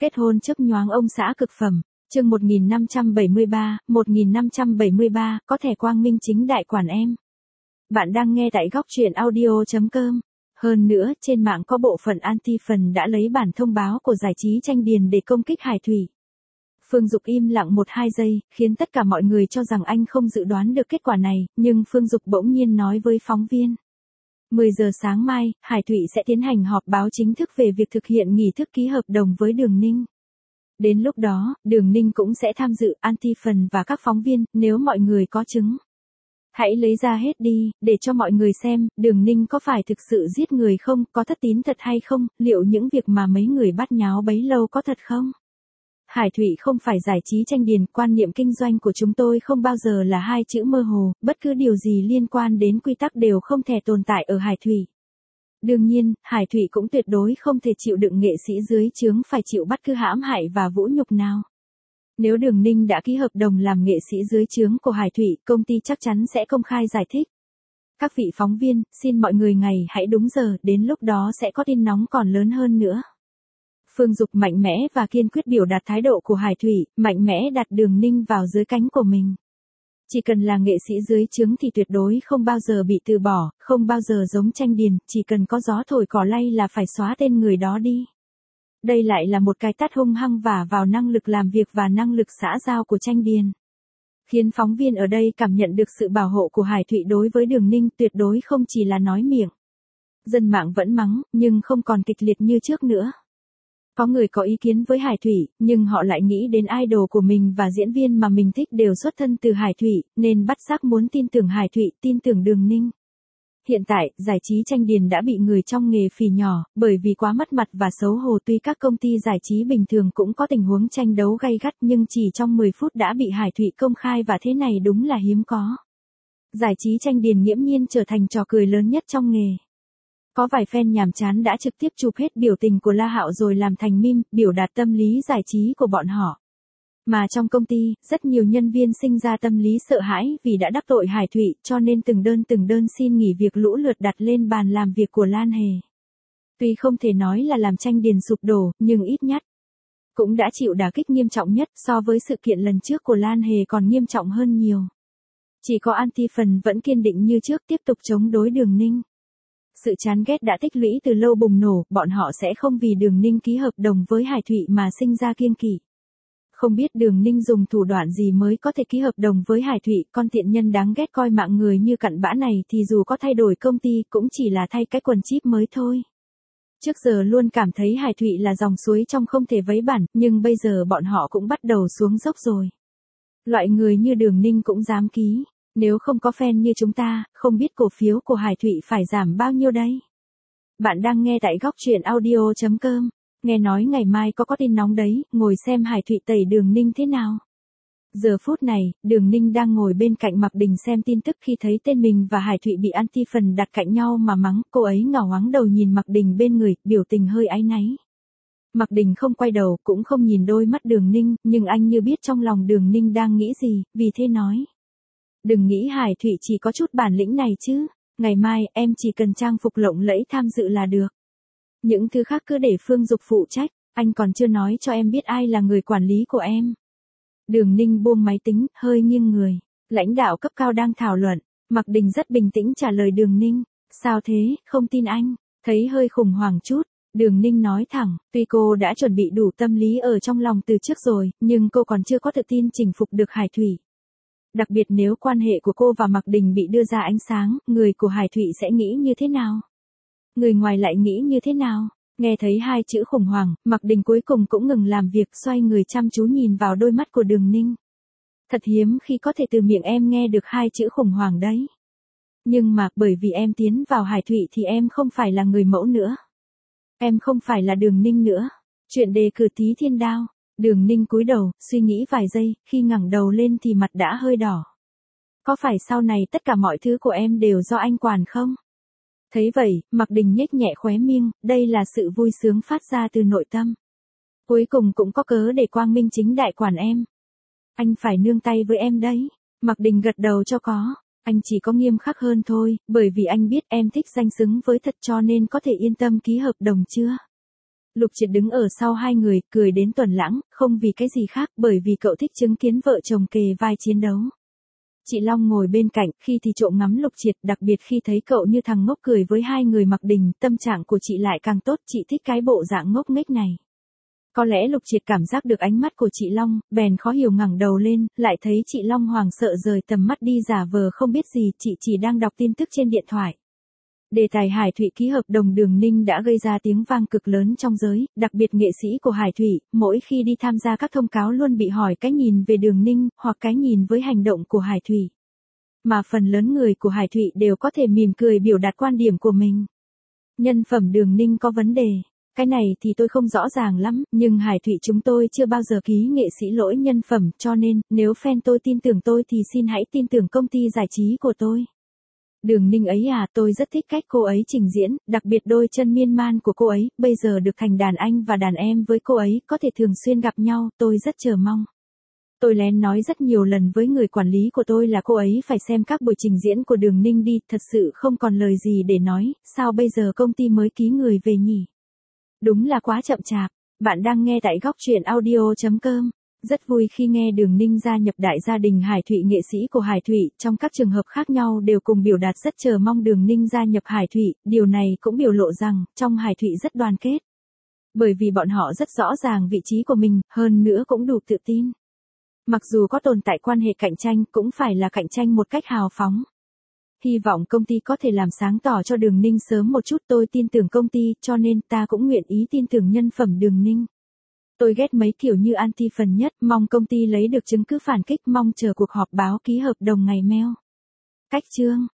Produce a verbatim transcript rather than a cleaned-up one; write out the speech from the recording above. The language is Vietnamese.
Kết hôn chớp nhoáng ông xã cực phẩm, chương một nghìn năm trăm bảy mươi ba, một nghìn năm trăm bảy mươi ba, có thể quang minh chính đại quản em. Bạn đang nghe tại góc truyện audio chấm com. Hơn nữa, trên mạng có bộ phận anti-fan đã lấy bản thông báo của giải trí Tranh Điền để công kích Hải Thủy. Phương Dục im lặng một hai giây, khiến tất cả mọi người cho rằng anh không dự đoán được kết quả này, nhưng Phương Dục bỗng nhiên nói với phóng viên. mười giờ sáng mai, Hải Thụy sẽ tiến hành họp báo chính thức về việc thực hiện nghi thức ký hợp đồng với Đường Ninh. Đến lúc đó, Đường Ninh cũng sẽ tham dự, anti-fan và các phóng viên, nếu mọi người có chứng. Hãy lấy ra hết đi, để cho mọi người xem, Đường Ninh có phải thực sự giết người không, có thất tín thật hay không, liệu những việc mà mấy người bắt nháo bấy lâu có thật không? Hải Thụy không phải giải trí Tranh Điền, quan niệm kinh doanh của chúng tôi không bao giờ là hai chữ mơ hồ, bất cứ điều gì liên quan đến quy tắc đều không thể tồn tại ở Hải Thụy. Đương nhiên, Hải Thụy cũng tuyệt đối không thể chịu đựng nghệ sĩ dưới trướng phải chịu bất cứ hãm hại và vũ nhục nào. Nếu Đường Ninh đã ký hợp đồng làm nghệ sĩ dưới trướng của Hải Thụy, công ty chắc chắn sẽ công khai giải thích. Các vị phóng viên, xin mọi người ngày hãy đúng giờ, đến lúc đó sẽ có tin nóng còn lớn hơn nữa. Phương Dục mạnh mẽ và kiên quyết biểu đạt thái độ của Hải Thụy, mạnh mẽ đặt Đường Ninh vào dưới cánh của mình. Chỉ cần là nghệ sĩ dưới trướng thì tuyệt đối không bao giờ bị từ bỏ, không bao giờ giống Tranh Điền, chỉ cần có gió thổi cỏ lay là phải xóa tên người đó đi. Đây lại là một cái tát hung hăng vả vào năng lực làm việc và năng lực xã giao của Tranh Điền. Khiến phóng viên ở đây cảm nhận được sự bảo hộ của Hải Thụy đối với Đường Ninh tuyệt đối không chỉ là nói miệng. Dân mạng vẫn mắng, nhưng không còn kịch liệt như trước nữa. Có người có ý kiến với Hải Thụy, nhưng họ lại nghĩ đến idol của mình và diễn viên mà mình thích đều xuất thân từ Hải Thụy, nên bắt giác muốn tin tưởng Hải Thụy, tin tưởng Đường Ninh. Hiện tại, giải trí Tranh Điền đã bị người trong nghề phỉ nhỏ, bởi vì quá mất mặt và xấu hổ. Tuy các công ty giải trí bình thường cũng có tình huống tranh đấu gay gắt nhưng chỉ trong mười phút đã bị Hải Thụy công khai và thế này đúng là hiếm có. Giải trí Tranh Điền nghiễm nhiên trở thành trò cười lớn nhất trong nghề. Có vài fan nhàm chán đã trực tiếp chụp hết biểu tình của La Hạo rồi làm thành meme, biểu đạt tâm lý giải trí của bọn họ. Mà trong công ty, rất nhiều nhân viên sinh ra tâm lý sợ hãi vì đã đắc tội Hải Thụy, cho nên từng đơn từng đơn xin nghỉ việc lũ lượt đặt lên bàn làm việc của Lan Hề. Tuy không thể nói là làm Tranh Điền sụp đổ, nhưng ít nhất cũng đã chịu đả kích nghiêm trọng nhất, so với sự kiện lần trước của Lan Hề còn nghiêm trọng hơn nhiều. Chỉ có anti-fan vẫn kiên định như trước tiếp tục chống đối Đường Ninh. Sự chán ghét đã tích lũy từ lâu bùng nổ, bọn họ sẽ không vì Đường Ninh ký hợp đồng với Hải Thụy mà sinh ra kiêng kỵ. Không biết Đường Ninh dùng thủ đoạn gì mới có thể ký hợp đồng với Hải Thụy, con tiện nhân đáng ghét coi mạng người như cặn bã này thì dù có thay đổi công ty cũng chỉ là thay cái quần chip mới thôi. Trước giờ luôn cảm thấy Hải Thụy là dòng suối trong không thể vấy bẩn, nhưng bây giờ bọn họ cũng bắt đầu xuống dốc rồi. Loại người như Đường Ninh cũng dám ký. Nếu không có fan như chúng ta, không biết cổ phiếu của Hải Thụy phải giảm bao nhiêu đây. Bạn đang nghe tại góc truyện audio chấm com. Nghe nói ngày mai có có tin nóng đấy, ngồi xem Hải Thụy tẩy Đường Ninh thế nào. Giờ phút này, Đường Ninh đang ngồi bên cạnh Mạc Đình xem tin tức khi thấy tên mình và Hải Thụy bị anti-fan đặt cạnh nhau mà mắng. Cô ấy ngả ngoáng đầu nhìn Mạc Đình bên người, biểu tình hơi áy náy. Mạc Đình không quay đầu, cũng không nhìn đôi mắt Đường Ninh, nhưng anh như biết trong lòng Đường Ninh đang nghĩ gì, vì thế nói. Đừng nghĩ Hải Thụy chỉ có chút bản lĩnh này chứ, ngày mai em chỉ cần trang phục lộng lẫy tham dự là được. Những thứ khác cứ để Phương Dục phụ trách, anh còn chưa nói cho em biết ai là người quản lý của em. Đường Ninh buông máy tính, hơi nghiêng người, lãnh đạo cấp cao đang thảo luận, Mạc Đình rất bình tĩnh trả lời Đường Ninh, sao thế, không tin anh, thấy hơi khủng hoảng chút. Đường Ninh nói thẳng, tuy cô đã chuẩn bị đủ tâm lý ở trong lòng từ trước rồi, nhưng cô còn chưa có tự tin chinh phục được Hải Thụy. Đặc biệt nếu quan hệ của cô và Mạc Đình bị đưa ra ánh sáng, người của Hải Thụy sẽ nghĩ như thế nào? Người ngoài lại nghĩ như thế nào? Nghe thấy hai chữ khủng hoảng, Mạc Đình cuối cùng cũng ngừng làm việc, xoay người chăm chú nhìn vào đôi mắt của Đường Ninh. Thật hiếm khi có thể từ miệng em nghe được hai chữ khủng hoảng đấy. Nhưng mà, bởi vì em tiến vào Hải Thụy thì em không phải là người mẫu nữa. Em không phải là Đường Ninh nữa. Chuyện đề cử Tí Thiên Đao. Đường Ninh cúi đầu, suy nghĩ vài giây, khi ngẩng đầu lên thì mặt đã hơi đỏ. Có phải sau này tất cả mọi thứ của em đều do anh quản không? Thấy vậy, Mạc Đình nhếch nhẹ khóe miệng, đây là sự vui sướng phát ra từ nội tâm. Cuối cùng cũng có cớ để quang minh chính đại quản em. Anh phải nương tay với em đấy. Mạc Đình gật đầu cho có. Anh chỉ có nghiêm khắc hơn thôi, bởi vì anh biết em thích danh xứng với thật cho nên có thể yên tâm ký hợp đồng chưa? Lục Triệt đứng ở sau hai người, cười đến tuần lãng, không vì cái gì khác, bởi vì cậu thích chứng kiến vợ chồng kề vai chiến đấu. Chị Long ngồi bên cạnh, khi thì trộm ngắm Lục Triệt, đặc biệt khi thấy cậu như thằng ngốc cười với hai người Mặc Đình, tâm trạng của chị lại càng tốt, chị thích cái bộ dạng ngốc nghếch này. Có lẽ Lục Triệt cảm giác được ánh mắt của chị Long, bèn khó hiểu ngẩng đầu lên, lại thấy chị Long hoảng sợ rời tầm mắt đi giả vờ không biết gì, chị chỉ đang đọc tin tức trên điện thoại. Đề tài Hải Thụy ký hợp đồng Đường Ninh đã gây ra tiếng vang cực lớn trong giới, đặc biệt nghệ sĩ của Hải Thụy, mỗi khi đi tham gia các thông cáo luôn bị hỏi cái nhìn về Đường Ninh, hoặc cái nhìn với hành động của Hải Thụy. Mà phần lớn người của Hải Thụy đều có thể mỉm cười biểu đạt quan điểm của mình. Nhân phẩm Đường Ninh có vấn đề. Cái này thì tôi không rõ ràng lắm, nhưng Hải Thụy chúng tôi chưa bao giờ ký nghệ sĩ lỗi nhân phẩm, cho nên, nếu fan tôi tin tưởng tôi thì xin hãy tin tưởng công ty giải trí của tôi. Đường Ninh ấy à, tôi rất thích cách cô ấy trình diễn, đặc biệt đôi chân miên man của cô ấy, bây giờ được thành đàn anh và đàn em với cô ấy, có thể thường xuyên gặp nhau, tôi rất chờ mong. Tôi lén nói rất nhiều lần với người quản lý của tôi là cô ấy phải xem các buổi trình diễn của Đường Ninh đi, thật sự không còn lời gì để nói, sao bây giờ công ty mới ký người về nhỉ? Đúng là quá chậm chạp. Bạn đang nghe tại góc truyện audio chấm com. Rất vui khi nghe Đường Ninh gia nhập đại gia đình Hải Thụy. Nghệ sĩ của Hải Thụy trong các trường hợp khác nhau đều cùng biểu đạt rất chờ mong Đường Ninh gia nhập Hải Thụy, điều này cũng biểu lộ rằng trong Hải Thụy rất đoàn kết. Bởi vì bọn họ rất rõ ràng vị trí của mình, hơn nữa cũng đủ tự tin. Mặc dù có tồn tại quan hệ cạnh tranh, cũng phải là cạnh tranh một cách hào phóng. Hy vọng công ty có thể làm sáng tỏ cho Đường Ninh sớm một chút, tôi tin tưởng công ty, cho nên ta cũng nguyện ý tin tưởng nhân phẩm Đường Ninh. Tôi ghét mấy kiểu như anti phần nhất, mong công ty lấy được chứng cứ phản kích, mong chờ cuộc họp báo ký hợp đồng ngày mail. Cách chương